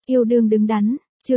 Yêu đương đứng đắn,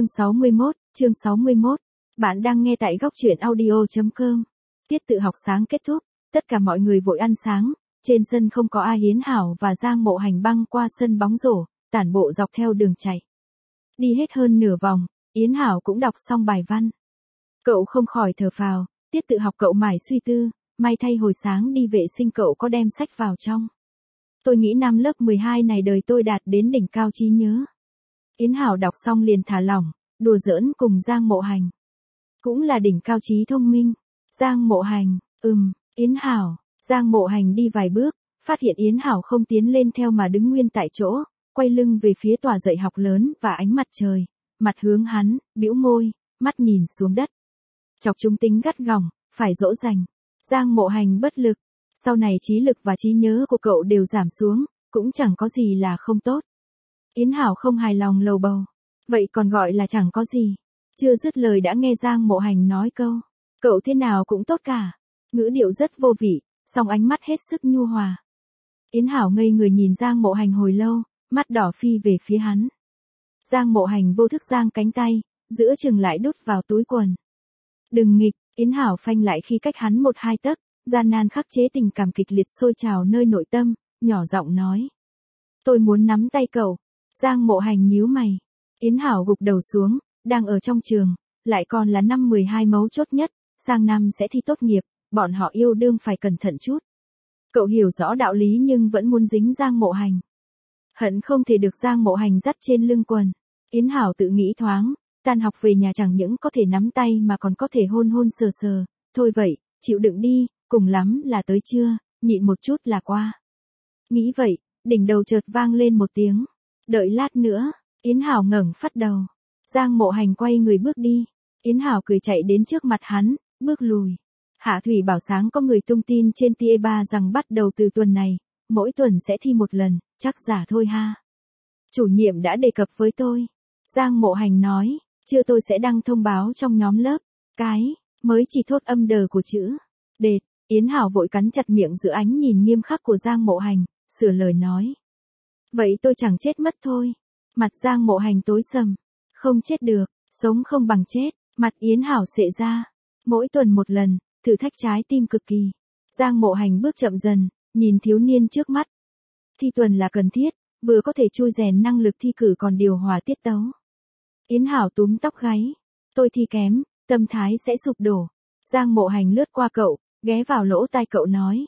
chương 61. Bạn đang nghe tại góc truyện audio.com. Tiết tự học sáng kết thúc, tất cả mọi người vội ăn sáng, trên sân không có ai. Yến Hảo và Giang Mộ Hành băng qua sân bóng rổ, tản bộ dọc theo đường chạy. Đi hết hơn nửa vòng, Yến Hảo cũng đọc xong bài văn. Cậu không khỏi thở phào, tiết tự học cậu mải suy tư, may thay hồi sáng đi vệ sinh cậu có đem sách vào trong. Tôi nghĩ năm lớp 12 này đời tôi đạt đến đỉnh cao trí nhớ. Yến Hảo đọc xong liền thả lỏng, đùa giỡn cùng Giang Mộ Hành. Cũng là đỉnh cao trí thông minh. Giang Mộ Hành, Yến Hảo. Giang Mộ Hành đi vài bước, phát hiện Yến Hảo không tiến lên theo mà đứng nguyên tại chỗ, quay lưng về phía tòa dạy học lớn và ánh mặt trời, mặt hướng hắn, bĩu môi, mắt nhìn xuống đất. Chọc chúng tính gắt gỏng, phải dỗ dành. Giang Mộ Hành bất lực, sau này trí lực và trí nhớ của cậu đều giảm xuống, cũng chẳng có gì là không tốt. Yến Hảo không hài lòng lầu bầu. Vậy còn gọi là chẳng có gì. Chưa dứt lời đã nghe Giang Mộ Hành nói câu. Cậu thế nào cũng tốt cả. Ngữ điệu rất vô vị, song ánh mắt hết sức nhu hòa. Yến Hảo ngây người nhìn Giang Mộ Hành hồi lâu, mắt đỏ phi về phía hắn. Giang Mộ Hành vô thức giang cánh tay, giữa chừng lại đút vào túi quần. Đừng nghịch, Yến Hảo phanh lại khi cách hắn 1-2 tấc, gian nan khắc chế tình cảm kịch liệt sôi trào nơi nội tâm, nhỏ giọng nói. Tôi muốn nắm tay cậu. Giang Mộ Hành nhíu mày. Yến Hảo gục đầu xuống, đang ở trong trường, lại còn là năm 12 mấu chốt nhất, sang năm sẽ thi tốt nghiệp, bọn họ yêu đương phải cẩn thận chút. Cậu hiểu rõ đạo lý nhưng vẫn muốn dính Giang Mộ Hành. Hận không thể được Giang Mộ Hành dắt trên lưng quần. Yến Hảo tự nghĩ thoáng, tan học về nhà chẳng những có thể nắm tay mà còn có thể hôn hôn sờ sờ, thôi vậy, chịu đựng đi, cùng lắm là tới trưa, nhịn một chút là qua. Nghĩ vậy, đỉnh đầu chợt vang lên một tiếng. Đợi lát nữa, Yến Hảo ngẩng phát đầu. Giang Mộ Hành quay người bước đi. Yến Hảo cười chạy đến trước mặt hắn, bước lùi. Hạ Thủy bảo sáng có người tung tin trên TE3 rằng bắt đầu từ tuần này, mỗi tuần sẽ thi một lần, chắc giả thôi ha. Chủ nhiệm đã đề cập với tôi. Giang Mộ Hành nói, chưa tôi sẽ đăng thông báo trong nhóm lớp. Mới chỉ thốt âm đờ của chữ. Đệt, Yến Hảo vội cắn chặt miệng giữa ánh nhìn nghiêm khắc của Giang Mộ Hành, sửa lời nói. Vậy tôi chẳng chết mất thôi. Mặt Giang Mộ Hành tối sầm. Không chết được, sống không bằng chết. Mặt Yến Hảo xệ ra. Mỗi tuần một lần, thử thách trái tim cực kỳ. Giang Mộ Hành bước chậm dần, nhìn thiếu niên trước mắt. Thi tuần là cần thiết, vừa có thể chui rèn năng lực thi cử còn điều hòa tiết tấu. Yến Hảo túm tóc gáy. Tôi thi kém, tâm thái sẽ sụp đổ. Giang Mộ Hành lướt qua cậu, ghé vào lỗ tai cậu nói.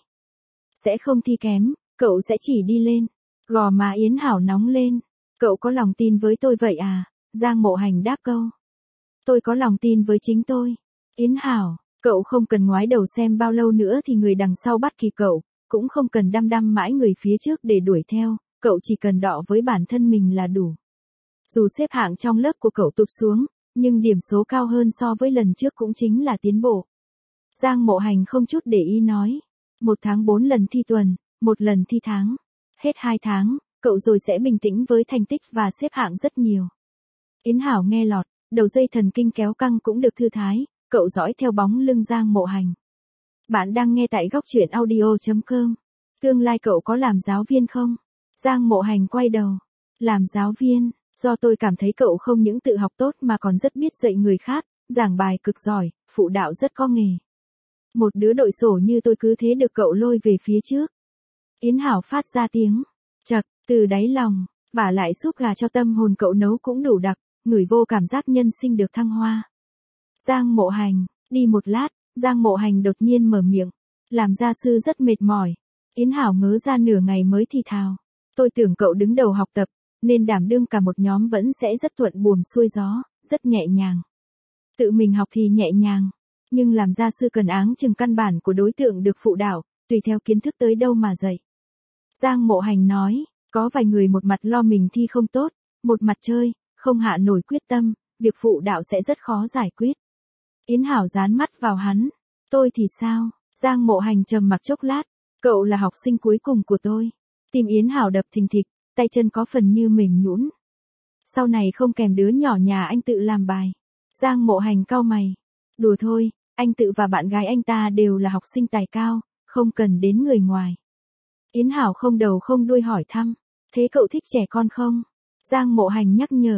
Sẽ không thi kém, cậu sẽ chỉ đi lên. Gò má Yến Hảo nóng lên. Cậu có lòng tin với tôi vậy à? Giang Mộ Hành đáp câu. Tôi có lòng tin với chính tôi. Yến Hảo, cậu không cần ngoái đầu xem bao lâu nữa thì người đằng sau bắt kịp cậu, cũng không cần đăm đăm mãi người phía trước để đuổi theo, cậu chỉ cần đọ với bản thân mình là đủ. Dù xếp hạng trong lớp của cậu tụt xuống, nhưng điểm số cao hơn so với lần trước cũng chính là tiến bộ. Giang Mộ Hành không chút để ý nói. 1 tháng 4 lần thi tuần, 1 lần thi tháng. Hết 2 tháng, cậu rồi sẽ bình tĩnh với thành tích và xếp hạng rất nhiều. Yến Hảo nghe lọt, đầu dây thần kinh kéo căng cũng được thư thái, cậu dõi theo bóng lưng Giang Mộ Hành. Bạn đang nghe tại góc truyện audio.com. Tương lai cậu có làm giáo viên không? Giang Mộ Hành quay đầu. Làm giáo viên, do tôi cảm thấy cậu không những tự học tốt mà còn rất biết dạy người khác, giảng bài cực giỏi, phụ đạo rất có nghề. Một đứa đội sổ như tôi cứ thế được cậu lôi về phía trước. Yến Hảo phát ra tiếng chật từ đáy lòng, vả lại súp gà cho tâm hồn cậu nấu cũng đủ đặc, ngửi vô cảm giác nhân sinh được thăng hoa. Giang Mộ Hành, đi một lát, Giang Mộ Hành đột nhiên mở miệng. Làm gia sư rất mệt mỏi. Yến Hảo ngớ ra nửa ngày mới thì thào. Tôi tưởng cậu đứng đầu học tập, nên đảm đương cả một nhóm vẫn sẽ rất thuận buồm xuôi gió, rất nhẹ nhàng. Tự mình học thì nhẹ nhàng, nhưng làm gia sư cần áng chừng căn bản của đối tượng được phụ đạo, tùy theo kiến thức tới đâu mà dạy. Giang Mộ Hành nói, có vài người một mặt lo mình thi không tốt, một mặt chơi, không hạ nổi quyết tâm, việc phụ đạo sẽ rất khó giải quyết. Yến Hảo dán mắt vào hắn. Tôi thì sao? Giang Mộ Hành trầm mặc chốc lát. Cậu là học sinh cuối cùng của tôi. Tim Yến Hảo đập thình thịch, tay chân có phần như mềm nhũn. Sau này không kèm đứa nhỏ nhà anh tự làm bài. Giang Mộ Hành cau mày. Đùa thôi, anh tự và bạn gái anh ta đều là học sinh tài cao, không cần đến người ngoài. Yến Hảo không đầu không đuôi hỏi thăm. Thế cậu thích trẻ con không? Giang Mộ Hành nhắc nhở.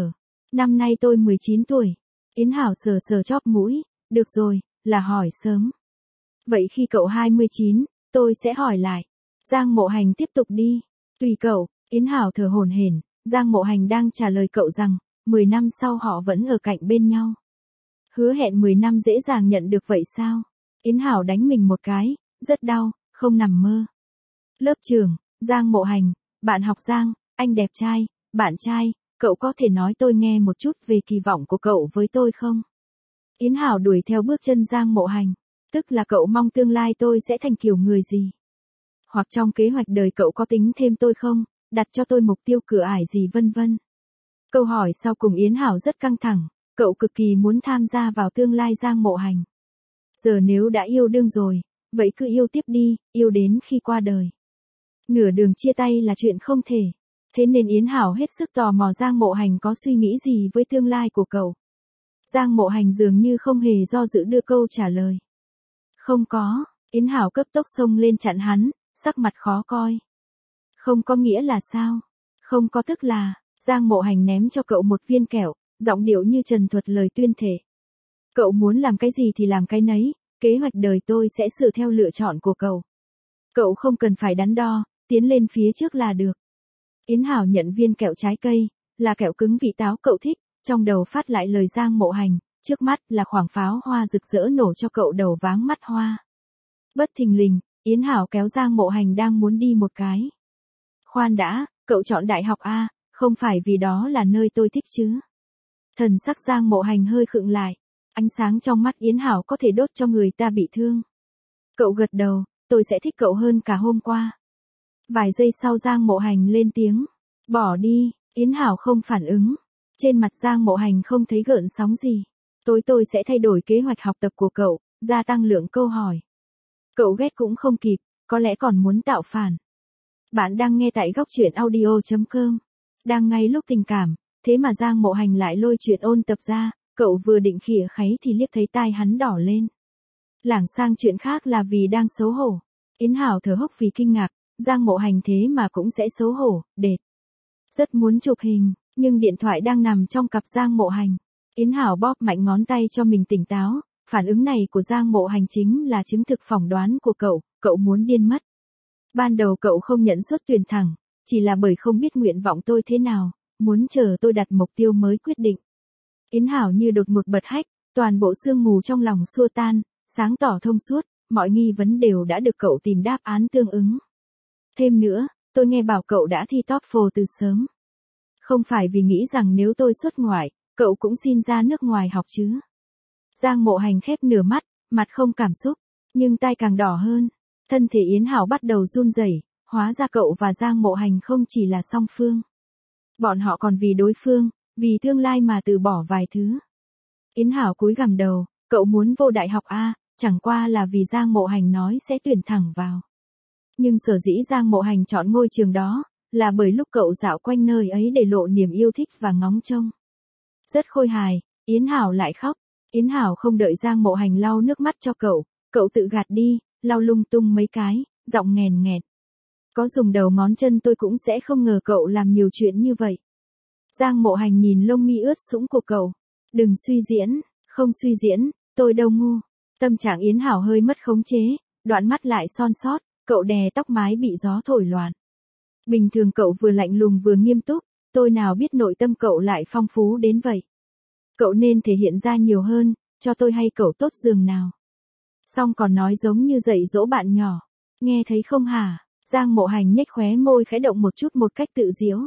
Năm nay tôi 19 tuổi. Yến Hảo sờ sờ chóp mũi, được rồi, là hỏi sớm. Vậy khi cậu 29, tôi sẽ hỏi lại. Giang Mộ Hành tiếp tục đi. Tùy cậu, Yến Hảo thở hổn hển, Giang Mộ Hành đang trả lời cậu rằng, 10 năm sau họ vẫn ở cạnh bên nhau. Hứa hẹn 10 năm dễ dàng nhận được vậy sao? Yến Hảo đánh mình một cái, rất đau, không nằm mơ. Lớp trưởng, Giang Mộ Hành, bạn học Giang, anh đẹp trai, bạn trai, cậu có thể nói tôi nghe một chút về kỳ vọng của cậu với tôi không? Yến Hảo đuổi theo bước chân Giang Mộ Hành, tức là cậu mong tương lai tôi sẽ thành kiểu người gì? Hoặc trong kế hoạch đời cậu có tính thêm tôi không, đặt cho tôi mục tiêu cửa ải gì vân vân. Câu hỏi sau cùng Yến Hảo rất căng thẳng, cậu cực kỳ muốn tham gia vào tương lai Giang Mộ Hành. Giờ nếu đã yêu đương rồi, vậy cứ yêu tiếp đi, yêu đến khi qua đời. Nửa đường chia tay là chuyện không thể. Thế nên Yến Hảo hết sức tò mò Giang Mộ Hành có suy nghĩ gì với tương lai của cậu. Giang Mộ Hành dường như không hề do dự đưa câu trả lời. Không có, Yến Hảo cấp tốc xông lên chặn hắn, sắc mặt khó coi. Không có nghĩa là sao? Không có tức là, Giang Mộ Hành ném cho cậu một viên kẹo, giọng điệu như trần thuật lời tuyên thệ. Cậu muốn làm cái gì thì làm cái nấy, kế hoạch đời tôi sẽ sửa theo lựa chọn của cậu. Cậu không cần phải đắn đo, tiến lên phía trước là được. Yến Hảo nhận viên kẹo trái cây, là kẹo cứng vị táo cậu thích, trong đầu phát lại lời Giang Mộ Hành, trước mắt là khoảng pháo hoa rực rỡ nổ cho cậu đầu váng mắt hoa. Bất thình lình, Yến Hảo kéo Giang Mộ Hành đang muốn đi một cái. Khoan đã, cậu chọn đại học A, không phải vì đó là nơi tôi thích chứ? Thần sắc Giang Mộ Hành hơi khựng lại, ánh sáng trong mắt Yến Hảo có thể đốt cho người ta bị thương. Cậu gật đầu, tôi sẽ thích cậu hơn cả hôm qua. Vài giây sau Giang Mộ Hành lên tiếng, bỏ đi, Yến Hảo không phản ứng. Trên mặt Giang Mộ Hành không thấy gợn sóng gì. Tôi sẽ thay đổi kế hoạch học tập của cậu, gia tăng lượng câu hỏi. Cậu ghét cũng không kịp, có lẽ còn muốn tạo phản. Bạn đang nghe tại góc truyện audio.com. Đang ngay lúc tình cảm, thế mà Giang Mộ Hành lại lôi chuyện ôn tập ra, cậu vừa định khịa kháy thì liếc thấy tai hắn đỏ lên. Lảng sang chuyện khác là vì đang xấu hổ. Yến Hảo thở hốc vì kinh ngạc, Giang Mộ Hành thế mà cũng sẽ xấu hổ, đệt. Rất muốn chụp hình, nhưng điện thoại đang nằm trong cặp Giang Mộ Hành. Yến Hảo bóp mạnh ngón tay cho mình tỉnh táo, phản ứng này của Giang Mộ Hành chính là chứng thực phỏng đoán của cậu muốn điên mất. Ban đầu cậu không nhận suất tuyển thẳng, chỉ là bởi không biết nguyện vọng tôi thế nào, muốn chờ tôi đặt mục tiêu mới quyết định. Yến Hảo như đột ngột bật hách, toàn bộ sương mù trong lòng xua tan, sáng tỏ thông suốt, mọi nghi vấn đều đã được cậu tìm đáp án tương ứng. Thêm nữa, tôi nghe bảo cậu đã thi TOEFL từ sớm. Không phải vì nghĩ rằng nếu tôi xuất ngoại, cậu cũng xin ra nước ngoài học chứ. Giang Mộ Hành khép nửa mắt, mặt không cảm xúc, nhưng tai càng đỏ hơn. Thân thể Yến Hảo bắt đầu run rẩy, hóa ra cậu và Giang Mộ Hành không chỉ là song phương. Bọn họ còn vì đối phương, vì tương lai mà từ bỏ vài thứ. Yến Hảo cúi gằm đầu, cậu muốn vô đại học A, chẳng qua là vì Giang Mộ Hành nói sẽ tuyển thẳng vào. Nhưng sở dĩ Giang Mộ Hành chọn ngôi trường đó, là bởi lúc cậu dạo quanh nơi ấy để lộ niềm yêu thích và ngóng trông. Rất khôi hài, Yến Hảo lại khóc. Yến Hảo không đợi Giang Mộ Hành lau nước mắt cho cậu tự gạt đi, lau lung tung mấy cái, giọng nghèn nghẹt. Có dùng đầu ngón chân tôi cũng sẽ không ngờ cậu làm nhiều chuyện như vậy. Giang Mộ Hành nhìn lông mi ướt sũng của cậu. Đừng suy diễn, không suy diễn, tôi đâu ngu. Tâm trạng Yến Hảo hơi mất khống chế, đoạn mắt lại son sót, cậu đè tóc mái bị gió thổi loạn. Bình thường cậu vừa lạnh lùng vừa nghiêm túc, tôi nào biết nội tâm cậu lại phong phú đến vậy. Cậu nên thể hiện ra nhiều hơn, cho tôi hay cậu tốt giường nào. Xong còn nói giống như dạy dỗ bạn nhỏ. Nghe thấy không hả? Giang Mộ Hành nhếch khóe môi khẽ động một chút một cách tự diễu.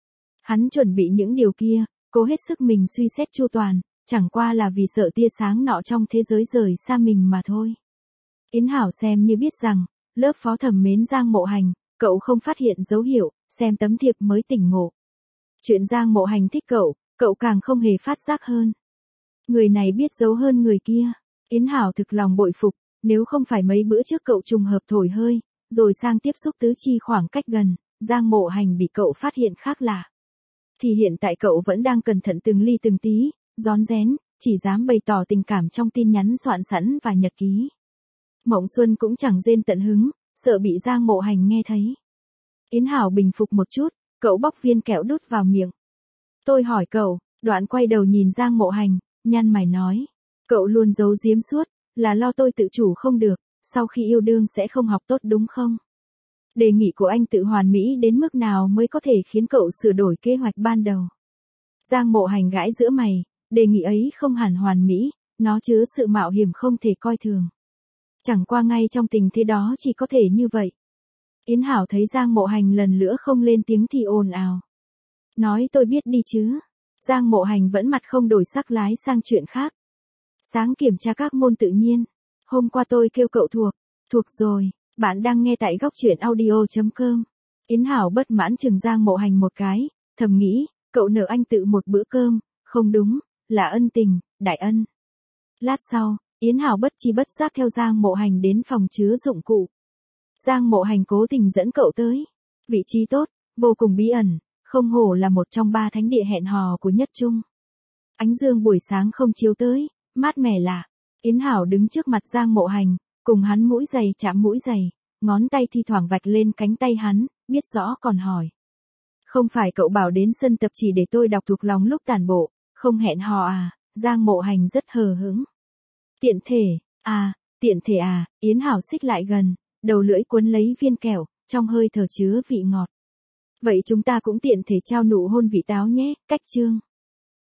Hắn chuẩn bị những điều kia, cố hết sức mình suy xét chu toàn, chẳng qua là vì sợ tia sáng nọ trong thế giới rời xa mình mà thôi. Yến Hảo xem như biết rằng, lớp phó thẩm mến Giang Mộ Hành, cậu không phát hiện dấu hiệu, xem tấm thiệp mới tỉnh ngộ. Chuyện Giang Mộ Hành thích cậu càng không hề phát giác hơn. Người này biết giấu hơn người kia. Yến Hảo thực lòng bội phục, nếu không phải mấy bữa trước cậu trùng hợp thổi hơi, rồi sang tiếp xúc tứ chi khoảng cách gần, Giang Mộ Hành bị cậu phát hiện khác lạ. Thì hiện tại cậu vẫn đang cẩn thận từng ly từng tí, rón rén, chỉ dám bày tỏ tình cảm trong tin nhắn soạn sẵn và nhật ký. Mộng Xuân cũng chẳng rên tận hứng, sợ bị Giang Mộ Hành nghe thấy. Yến Hảo bình phục một chút, cậu bóc viên kẹo đút vào miệng. Tôi hỏi cậu, Đoạn quay đầu nhìn Giang Mộ Hành, nhăn mày nói. Cậu luôn giấu giếm suốt, là lo tôi tự chủ không được, sau khi yêu đương sẽ không học tốt đúng không? Đề nghị của anh tự hoàn mỹ đến mức nào mới có thể khiến cậu sửa đổi kế hoạch ban đầu? Giang Mộ Hành gãi giữa mày, đề nghị ấy không hẳn hoàn mỹ, nó chứa sự mạo hiểm không thể coi thường. Chẳng qua ngay trong tình thế đó chỉ có thể như vậy. Yến Hảo thấy Giang Mộ Hành lần nữa không lên tiếng thì ồn ào. Nói tôi biết đi chứ. Giang Mộ Hành vẫn mặt không đổi sắc lái sang chuyện khác. Sáng kiểm tra các môn tự nhiên. Hôm qua tôi kêu cậu thuộc. Thuộc rồi, bạn đang nghe tại góc truyện audio.com. Yến Hảo bất mãn chừng Giang Mộ Hành một cái, thầm nghĩ, cậu nợ anh tự một bữa cơm, không đúng, là ân tình, đại ân. Lát sau, Yến Hảo bất chi bất giác theo Giang Mộ Hành đến phòng chứa dụng cụ. Giang Mộ Hành cố tình dẫn cậu tới. Vị trí tốt, vô cùng bí ẩn, không hổ là một trong 3 thánh địa hẹn hò của Nhất Trung. Ánh dương buổi sáng không chiếu tới, mát mẻ lạ. Yến Hảo đứng trước mặt Giang Mộ Hành, cùng hắn mũi giày chạm mũi giày, ngón tay thi thoảng vạch lên cánh tay hắn, biết rõ còn hỏi. Không phải cậu bảo đến sân tập chỉ để tôi đọc thuộc lòng lúc tản bộ, không hẹn hò à? Giang Mộ Hành rất hờ hững. Tiện thể à, Yến Hảo xích lại gần, đầu lưỡi cuốn lấy viên kẹo, trong hơi thở chứa vị ngọt. Vậy chúng ta cũng tiện thể trao nụ hôn vị táo nhé, cách chương.